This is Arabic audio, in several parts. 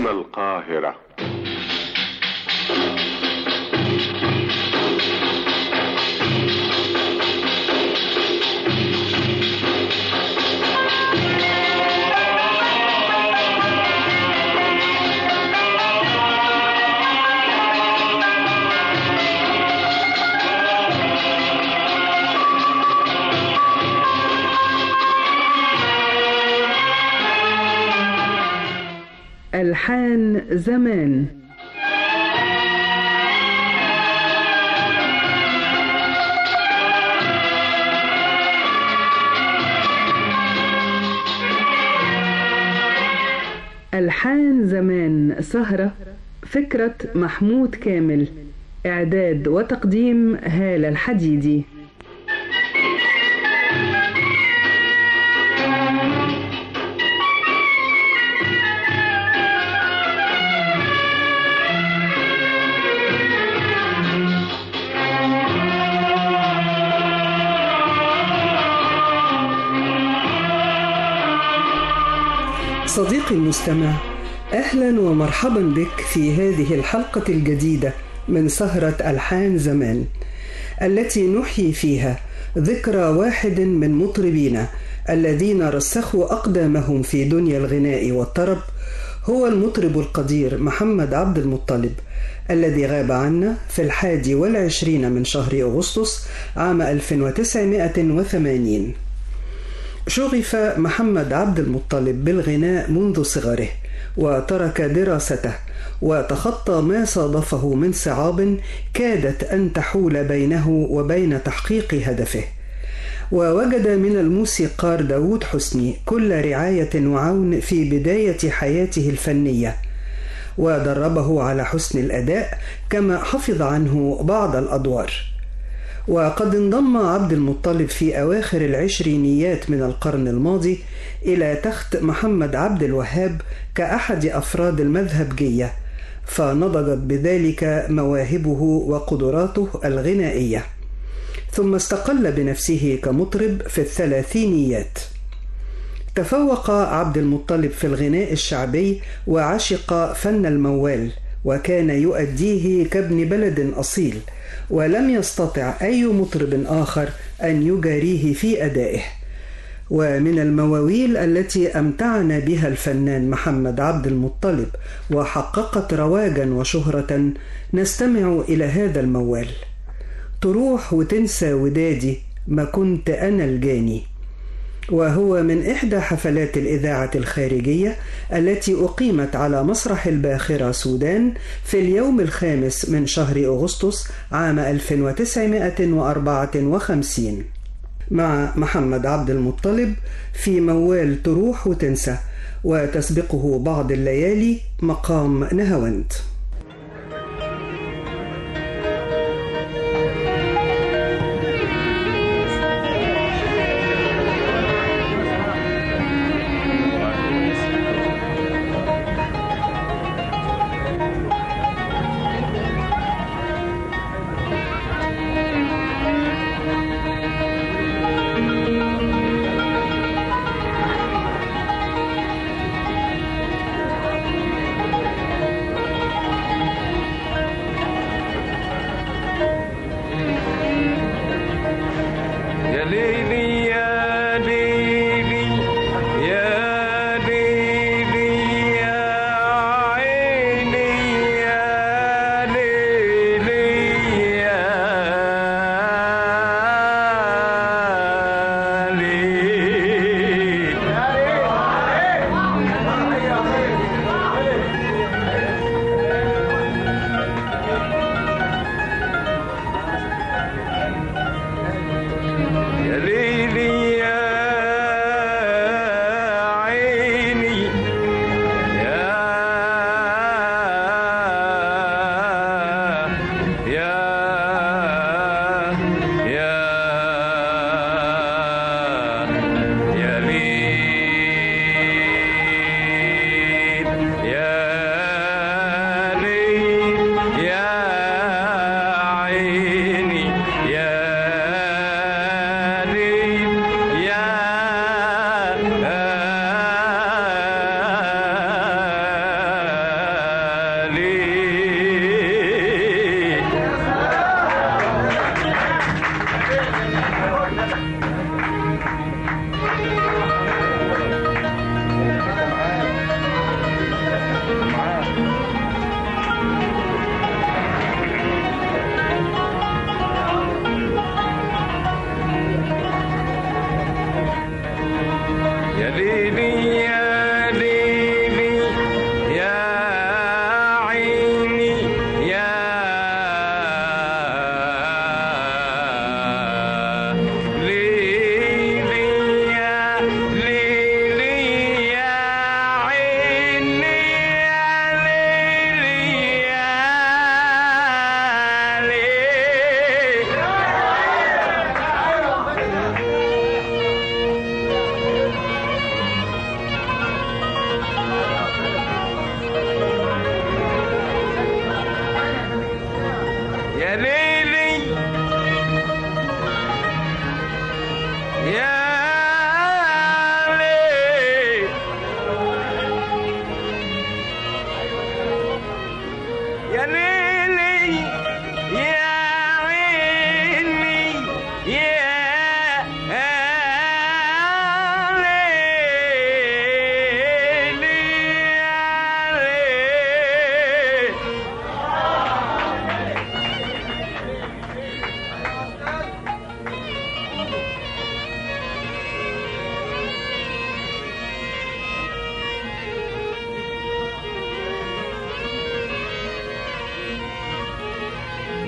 هنا القاهرة. ألحان زمان. ألحان زمان سهرة، فكرة محمود كامل، إعداد وتقديم هالة الحديدي. صديقي المستمع، أهلا ومرحبا بك في هذه الحلقة الجديدة من سهرة ألحان زمان، التي نحيي فيها ذكرى واحد من مطربينا الذين رسخوا أقدامهم في دنيا الغناء والطرب، هو المطرب القدير محمد عبد المطلب، الذي غاب عنا في 21 من شهر أغسطس عام 1980. شغف محمد عبد المطلب بالغناء منذ صغره، وترك دراسته وتخطى ما صادفه من صعاب كادت أن تحول بينه وبين تحقيق هدفه، ووجد من الموسيقار داود حسني كل رعاية وعون في بداية حياته الفنية، ودربه على حسن الأداء كما حفظ عنه بعض الأدوار. وقد انضم عبد المطلب في أواخر العشرينيات من القرن الماضي إلى تخت محمد عبد الوهاب كأحد أفراد المذهبجية، فنضجت بذلك مواهبه وقدراته الغنائية، ثم استقل بنفسه كمطرب في الثلاثينيات. تفوق عبد المطلب في الغناء الشعبي وعشق فن الموال، وكان يؤديه كابن بلد أصيل، ولم يستطع أي مطرب آخر أن يجاريه في أدائه. ومن المواويل التي أمتعنا بها الفنان محمد عبد المطلب وحققت رواجا وشهرة نستمع إلى هذا الموال: تروح وتنسى ودادي ما كنت أنا الجاني، وهو من إحدى حفلات الإذاعة الخارجية التي أقيمت على مسرح الباخرة سودان في اليوم 5 من شهر أغسطس عام 1954 مع محمد عبد المطلب في موال تروح وتنسى، وتسبقه بعض الليالي مقام نهاوند.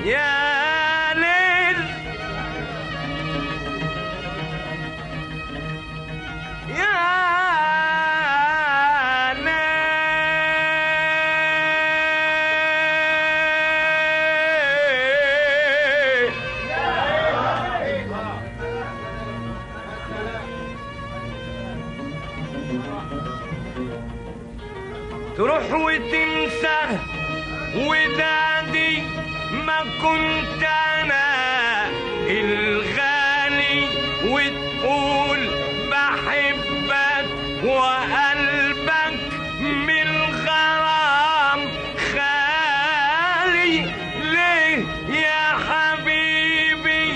يا ليل يا تروح وتنسى ودادي ما كنت انا الغالي وتقول بحبك وقلبك من الغرام خالي. ليه يا حبيبي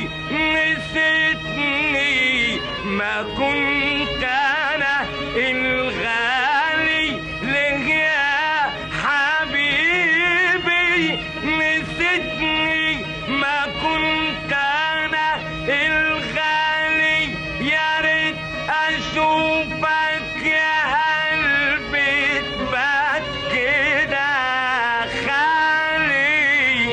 نسيتني ما كنت انا الغالي؟ ليه يا حبيبي نسيتني ما كنت انا الغالي؟ يا ريت اشوفك يا قلبي تبات كده خالي.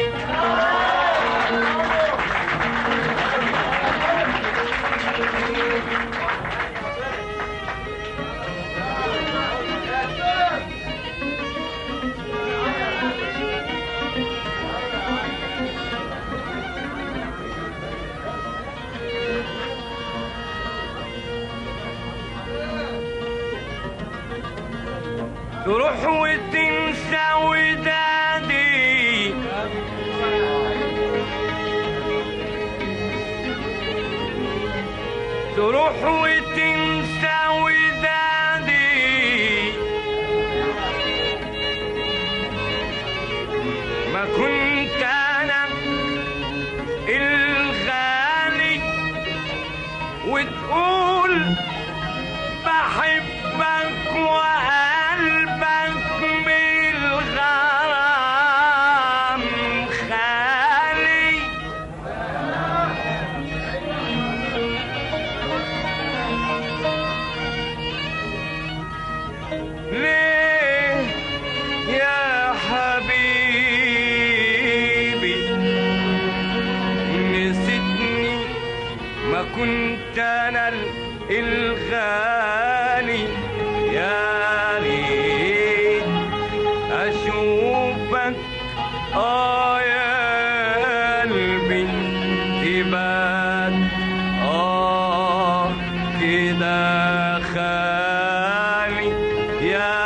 تروح وتنسى ودادي تروح وتنسى ودادي ما كنت انا الغالي وتقول بحبك وقلبك بالغرام خالي. ليه يا حبيبي نسيتني ما كنت انا الغالي؟ يا ريت اشوفك يا قلبي تبات كده خالي. يا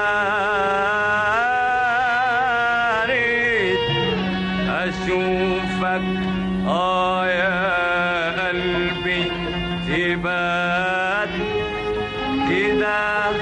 ريت اشوفك يا قلبي تبات كده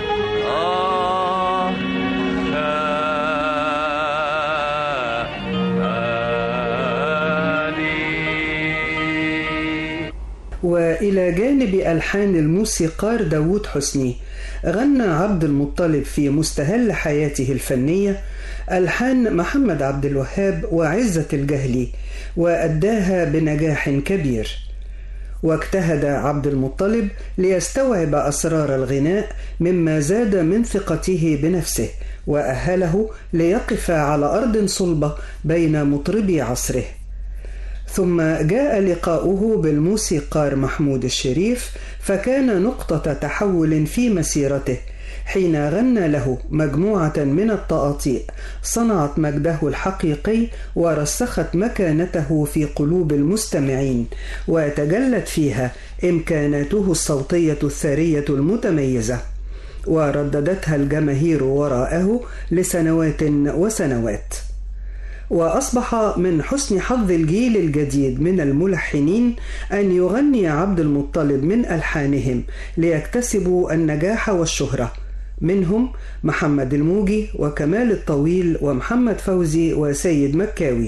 وإلى جانب ألحان الموسيقار داوود حسني، غنى عبد المطلب في مستهل حياته الفنية ألحان محمد عبد الوهاب وعزة الجهلي، وأداها بنجاح كبير. واجتهد عبد المطلب ليستوعب أسرار الغناء، مما زاد من ثقته بنفسه وأهله ليقف على أرض صلبة بين مطربي عصره. ثم جاء لقاؤه بالموسيقار محمود الشريف، فكان نقطة تحول في مسيرته حين غنى له مجموعة من التقاطيع صنعت مجده الحقيقي ورسخت مكانته في قلوب المستمعين، وتجلت فيها إمكاناته الصوتية الثرية المتميزة، ورددتها الجماهير وراءه لسنوات وسنوات. وأصبح من حسن حظ الجيل الجديد من الملحنين أن يغني عبد المطلب من ألحانهم ليكتسبوا النجاح والشهرة، منهم محمد الموجي وكمال الطويل ومحمد فوزي وسيد مكاوي.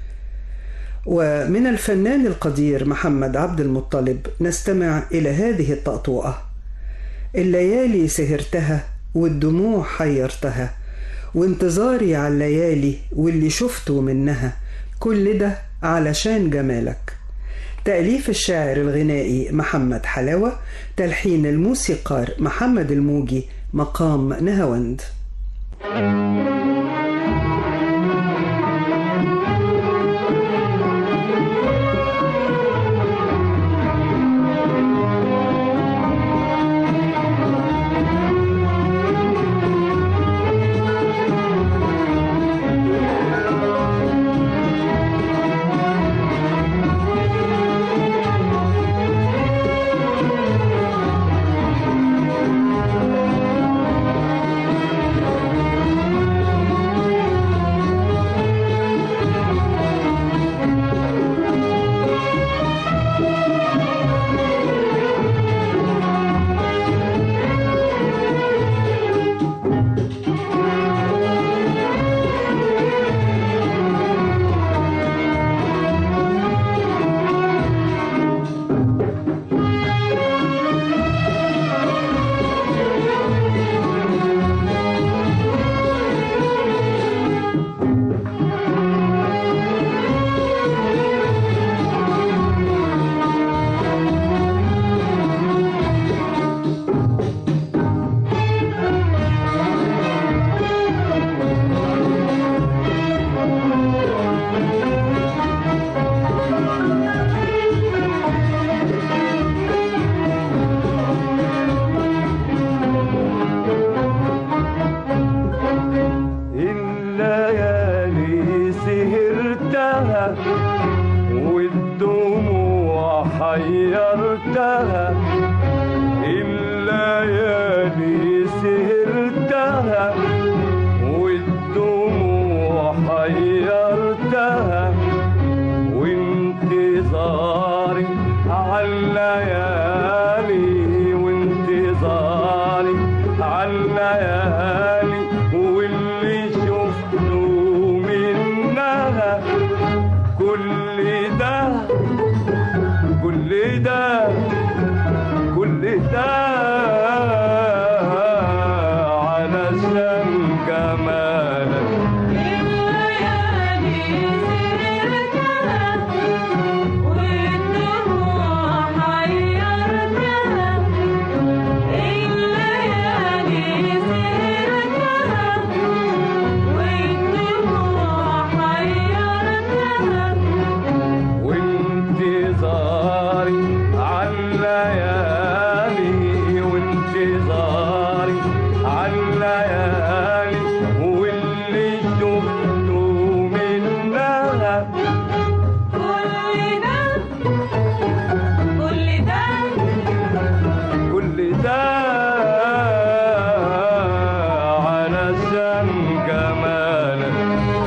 ومن الفنان القدير محمد عبد المطلب نستمع إلى هذه الطقطوقة: الليالي سهرتها والدموع حيرتها، وانتظاري على الليالي واللي شفته منها، كل ده علشان جمالك. تأليف الشاعر الغنائي محمد حلاوة، تلحين الموسيقار محمد الموجي، مقام نهاوند. والدموع حيرتها الليالي سهرتها والدموع حيرتها وانتظاري عالليالي وانتظاري عالليالي واللي شفته منها كل ده كل ده كل ده علشان جمالك الليالي سهرتها والدموع حيرتها الليالي سهرتها والدموع حيرتها وانتظاري عالليالي وانتظاري عالليالي واللي شفته منها كل ده علشان جمالك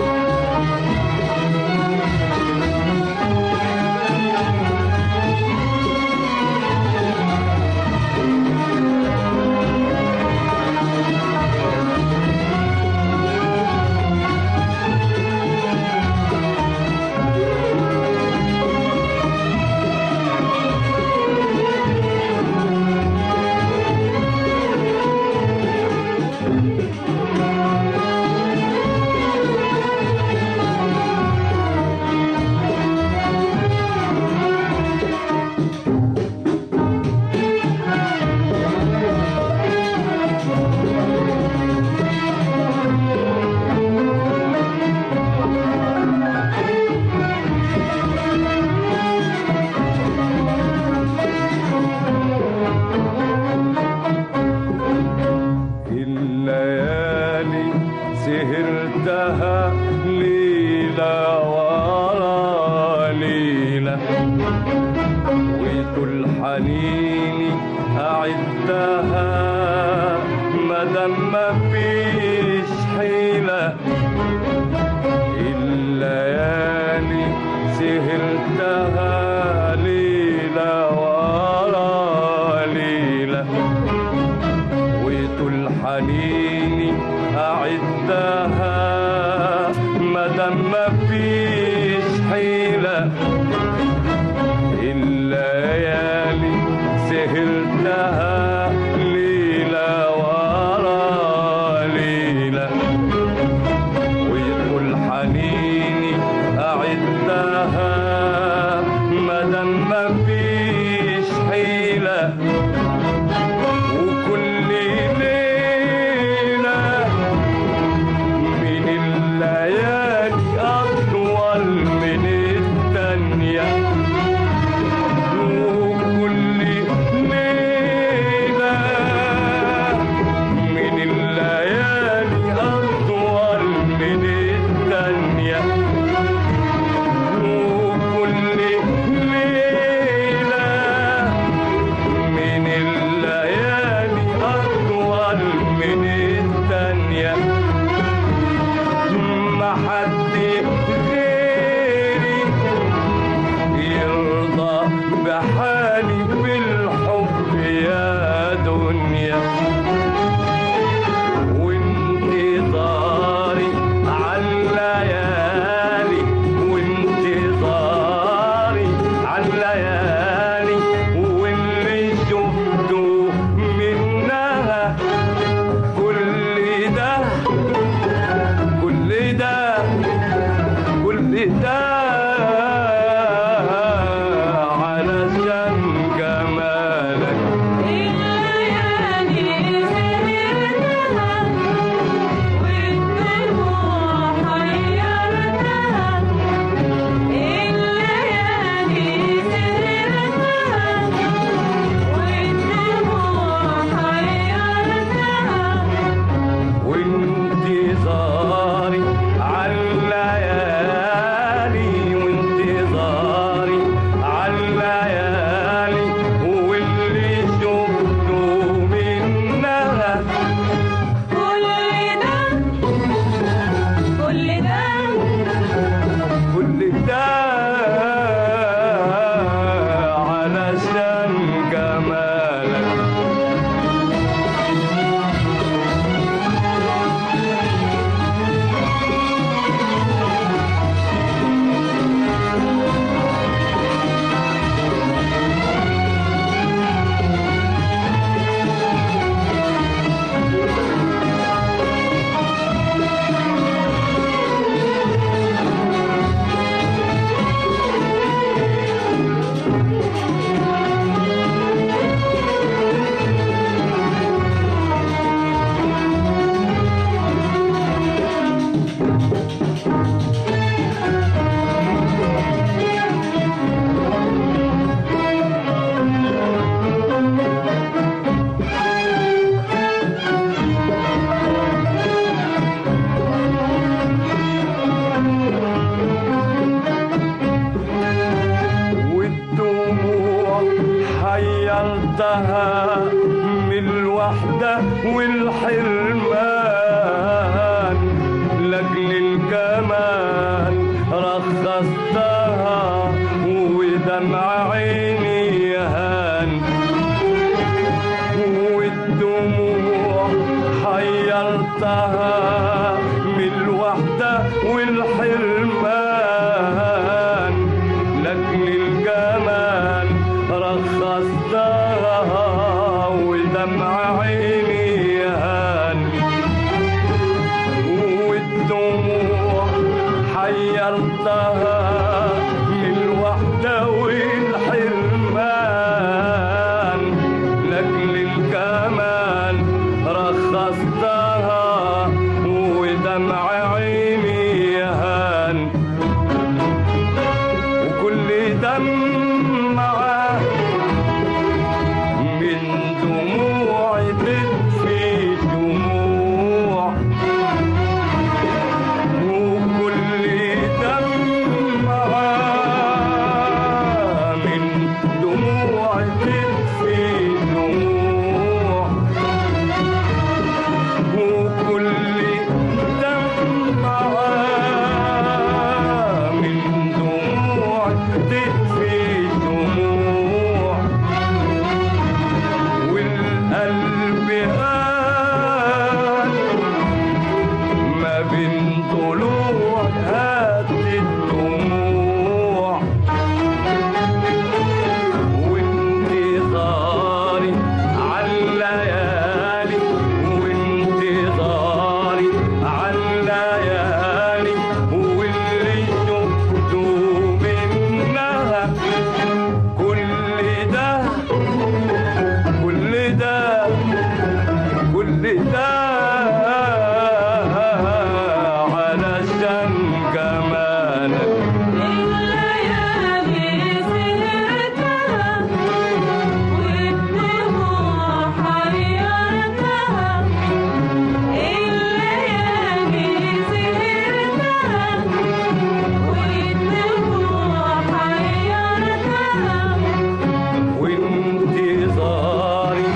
الليالي سهرتها ليلة ورا ليلة وطول حنيني أعدها مادام مفيش حيلة الليالي سهرتها ليلة ورا ليلة وطول حنيني أعدها مادام مفيش حيلة الليالي سهرتها ليلة ورا ليلة وطول حنيني أعدها مادام مفيش حيلة وكل ليلة من الليالي ودمع عيني يهان والدموع حيرتها من الوحدة والحرمان لأجل الجمال رخصتها ودمع عيني يهان والدموع حيرتها من الوحدة والحرمان لأجل الجمال رخصتها ودمع عيني يهان وكل دمعة من دموع تدفي دموع وكل دمعة من دموع تدفي دموع وكل دمعة من دموع تدفي دموع والقلب قال ما بين طلوع هات الدموع وانتظاري عالليالي وانتظاري عالليالي واللي شفته منها كل ده كل ده كل ده علشان جمالك الليالي سهرتها والدموع حيرتها الليالي سهرتها والدموع حيرتها وانتظاري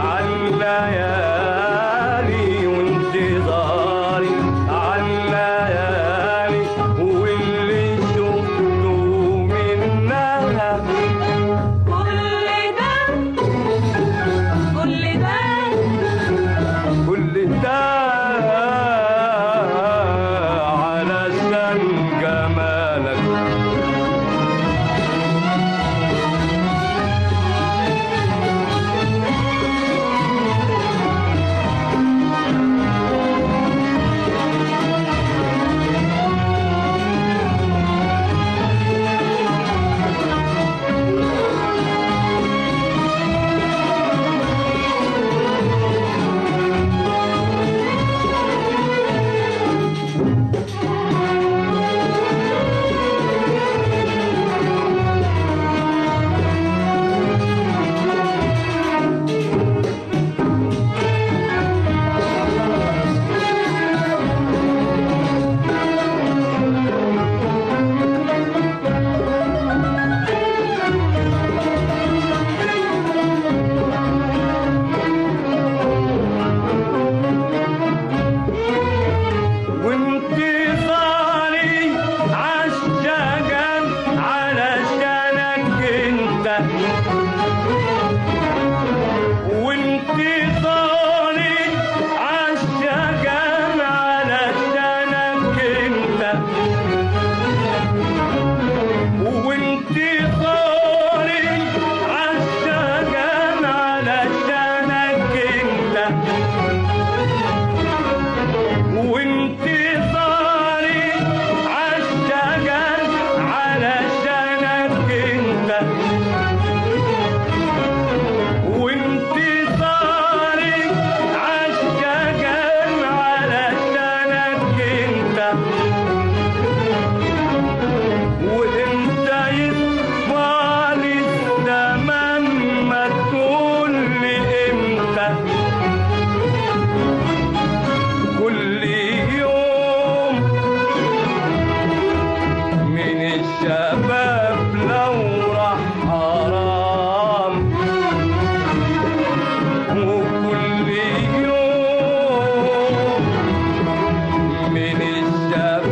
عالليالي وانتظاري عالليالي واللي شفته منها كل ده علشان جمالك وانتظاري عالشجن علشانك انت وانتظاري عالشجن علشانك انت وانتظاري عالشجن علشانك انت وانتظاري عالشجن علشانك انت وانتظاري عالشجن علشانك انت وانت يطفى لي الزمن ما تقول لي امتى كل يوم من الشباب لو راح حرام وكل يوم من الشباب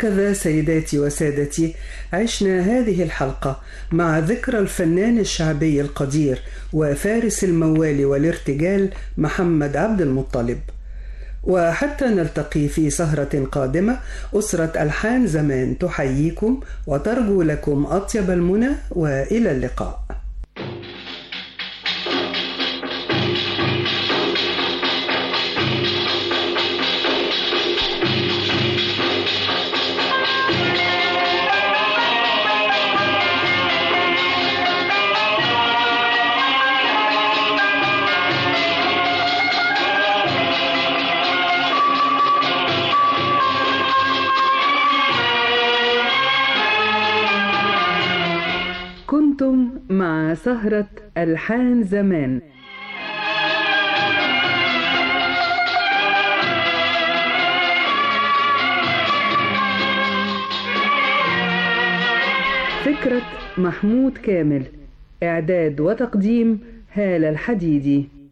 وهكذا سيداتي وسادتي عشنا هذه الحلقة مع ذكرى الفنان الشعبي القدير وفارس الموال والارتجال محمد عبد المطلب. وحتى نلتقي في سهرة قادمة، أسرة ألحان زمان تحييكم وترجو لكم أطيب المنى، وإلى اللقاء. كنتم مع سهرة ألحان زمان. فكرة محمود كامل، إعداد وتقديم هالة الحديدي.